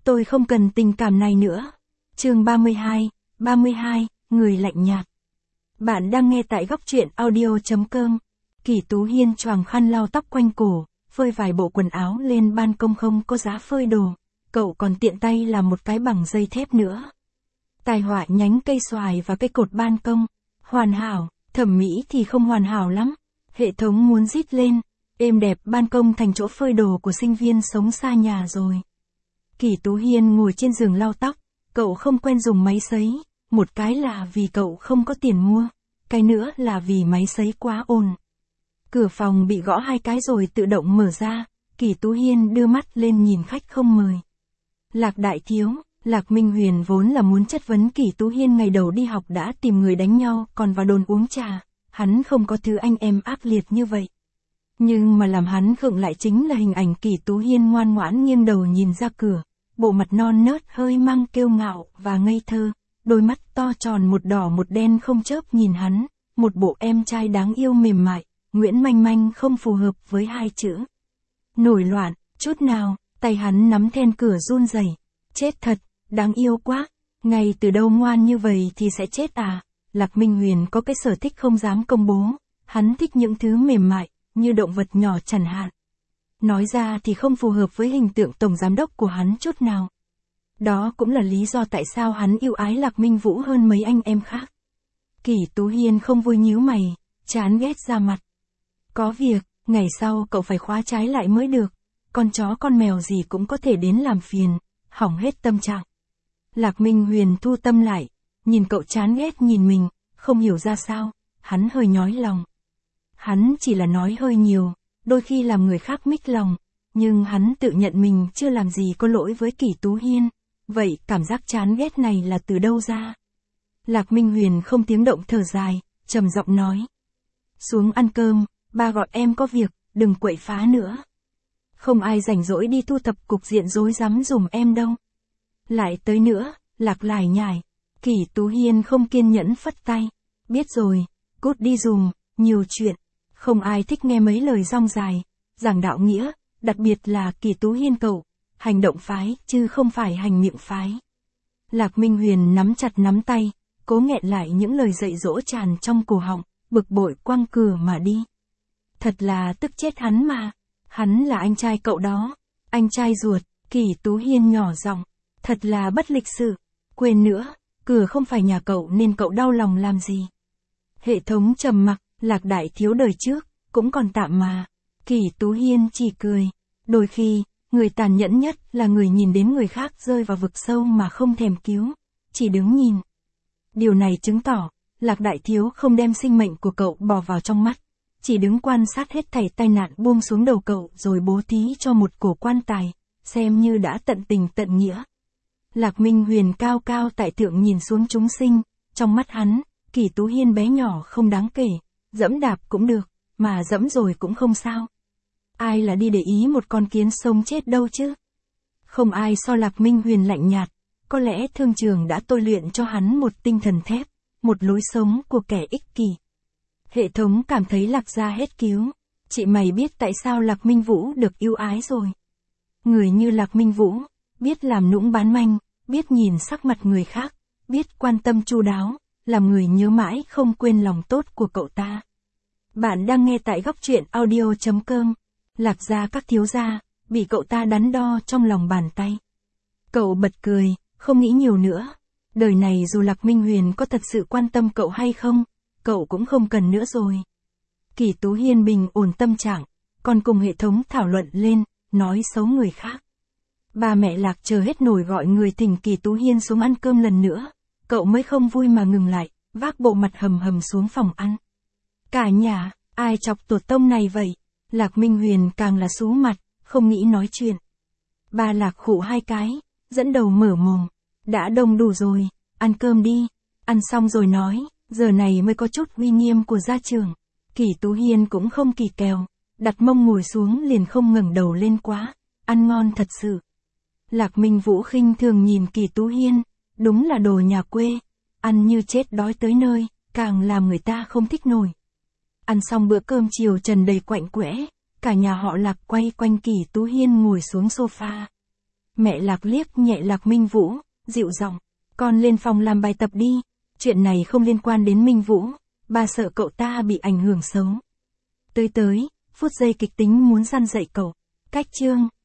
Tôi không cần tình cảm này nữa. Chương 32, người lạnh nhạt. Bạn đang nghe tại góc truyện audio.com. Kỷ Tú Hiên choàng khăn lau tóc quanh cổ, phơi vài bộ quần áo lên ban công không có giá phơi đồ. Cậu còn tiện tay làm một cái bằng dây thép nữa. Tài họa nhánh cây xoài và cây cột ban công. Hoàn hảo, thẩm mỹ thì không hoàn hảo lắm. Hệ thống muốn rít lên. Êm đẹp ban công thành chỗ phơi đồ của sinh viên sống xa nhà rồi. Kỷ Tú Hiên ngồi trên giường lau tóc. Cậu không quen dùng máy sấy. Một cái là vì cậu không có tiền mua. Cái nữa là vì máy sấy quá ồn. Cửa phòng bị gõ 2 cái rồi tự động mở ra. Kỷ Tú Hiên đưa mắt lên nhìn khách không mời. Lạc Đại Thiếu, Lạc Minh Huyền vốn là muốn chất vấn Kỷ Tú Hiên ngày đầu đi học đã tìm người đánh nhau còn vào đồn uống trà. Hắn không có thứ anh em ác liệt như vậy. Nhưng mà làm hắn khựng lại chính là hình ảnh Kỷ Tú Hiên ngoan ngoãn nghiêng đầu nhìn ra cửa. Bộ mặt non nớt hơi mang kiêu ngạo và ngây thơ. Đôi mắt to tròn một đỏ một đen không chớp nhìn hắn. Một bộ em trai đáng yêu mềm mại. Nguyễn Manh Manh không phù hợp với 2 chữ. Nổi loạn, chút nào, tay hắn nắm then cửa run rẩy. Chết thật, đáng yêu quá. Ngay từ đâu ngoan như vậy thì sẽ chết à. Lạc Minh Huyền có cái sở thích không dám công bố. Hắn thích những thứ mềm mại, như động vật nhỏ chẳng hạn. Nói ra thì không phù hợp với hình tượng tổng giám đốc của hắn chút nào. Đó cũng là lý do tại sao hắn yêu ái Lạc Minh Vũ hơn mấy anh em khác. Kỷ Tú Hiên không vui nhíu mày, chán ghét ra mặt. Có việc, ngày sau cậu phải khóa trái lại mới được. Con chó con mèo gì cũng có thể đến làm phiền, hỏng hết tâm trạng. Lạc Minh Huyền thu tâm lại, nhìn cậu chán ghét nhìn mình, không hiểu ra sao, hắn hơi nhói lòng. Hắn chỉ là nói hơi nhiều, đôi khi làm người khác mích lòng, nhưng hắn tự nhận mình chưa làm gì có lỗi với Kỷ Tú Hiên. Vậy cảm giác chán ghét này là từ đâu ra? Lạc Minh Huyền không tiếng động thở dài, trầm giọng nói. Xuống ăn cơm, ba gọi em có việc, đừng quậy phá nữa. Không ai rảnh rỗi đi thu thập cục diện rối rắm dùm em đâu. Lại tới nữa, Lạc lải nhải. Kỷ Tú Hiên không kiên nhẫn phất tay. Biết rồi, cút đi dùm, nhiều chuyện. Không ai thích nghe mấy lời rong dài, giảng đạo nghĩa, đặc biệt là Kỷ Tú Hiên cậu. Hành động phái, chứ không phải hành miệng phái. Lạc Minh Huyền nắm chặt nắm tay, cố nghẹn lại những lời dạy dỗ tràn trong cổ họng, bực bội quăng cửa mà đi. Thật là tức chết hắn mà. Hắn là anh trai cậu đó. Anh trai ruột, Kỷ Tú Hiên nhỏ giọng. Thật là bất lịch sự. Quên nữa, cửa không phải nhà cậu nên cậu đau lòng làm gì. Hệ thống trầm mặc, Lạc Đại Thiếu đời trước, cũng còn tạm mà. Kỷ Tú Hiên chỉ cười. Đôi khi, người tàn nhẫn nhất là người nhìn đến người khác rơi vào vực sâu mà không thèm cứu, chỉ đứng nhìn. Điều này chứng tỏ, Lạc Đại Thiếu không đem sinh mệnh của cậu bỏ vào trong mắt, chỉ đứng quan sát hết thảy tai nạn buông xuống đầu cậu rồi bố thí cho một cổ quan tài, xem như đã tận tình tận nghĩa. Lạc Minh Huyền cao cao tại thượng nhìn xuống chúng sinh, trong mắt hắn, Kỷ Tú Hiên bé nhỏ không đáng kể, dẫm đạp cũng được, mà dẫm rồi cũng không sao. Ai là đi để ý một con kiến sống chết đâu chứ? Không ai so Lạc Minh Huyền lạnh nhạt, có lẽ thương trường đã tôi luyện cho hắn một tinh thần thép, một lối sống của kẻ ích kỷ. Hệ thống cảm thấy Lạc gia hết cứu. Chị mày biết tại sao Lạc Minh Vũ được yêu ái rồi. Người như Lạc Minh Vũ, biết làm nũng bán manh, biết nhìn sắc mặt người khác, biết quan tâm chu đáo, làm người nhớ mãi không quên lòng tốt của cậu ta. Bạn đang nghe tại góc truyện audio.com. Lạc gia các thiếu gia, bị cậu ta đắn đo trong lòng bàn tay. Cậu bật cười, không nghĩ nhiều nữa. Đời này dù Lạc Minh Huyền có thật sự quan tâm cậu hay không, cậu cũng không cần nữa rồi. Kỷ Tú Hiên bình ổn tâm trạng, còn cùng hệ thống thảo luận lên, nói xấu người khác. Ba mẹ Lạc chờ hết nổi gọi người thỉnh Kỷ Tú Hiên xuống ăn cơm lần nữa. Cậu mới không vui mà ngừng lại, vác bộ mặt hầm hầm xuống phòng ăn. Cả nhà, ai chọc tổ tông này vậy? Lạc Minh Huyền càng là xú mặt, không nghĩ nói chuyện. Ba Lạc khụ 2 cái, dẫn đầu mở mồm. Đã đông đủ rồi, ăn cơm đi. Ăn xong rồi nói, giờ này mới có chút uy nghiêm của gia trưởng. Kỷ Tú Hiên cũng không kỳ kèo, đặt mông ngồi xuống liền không ngẩng đầu lên quá. Ăn ngon thật sự. Lạc Minh Vũ khinh thường nhìn Kỷ Tú Hiên, đúng là đồ nhà quê. Ăn như chết đói tới nơi, càng làm người ta không thích nổi. Ăn xong bữa cơm chiều trần đầy quạnh quẽ, cả nhà họ Lạc quay quanh Kỷ Tú Hiên ngồi xuống sofa. Mẹ Lạc liếc nhẹ Lạc Minh Vũ, dịu giọng. Con lên phòng làm bài tập đi. Chuyện này không liên quan đến Minh Vũ. Bà sợ cậu ta bị ảnh hưởng xấu. Tới, phút giây kịch tính muốn răn dạy cậu. Cách chương.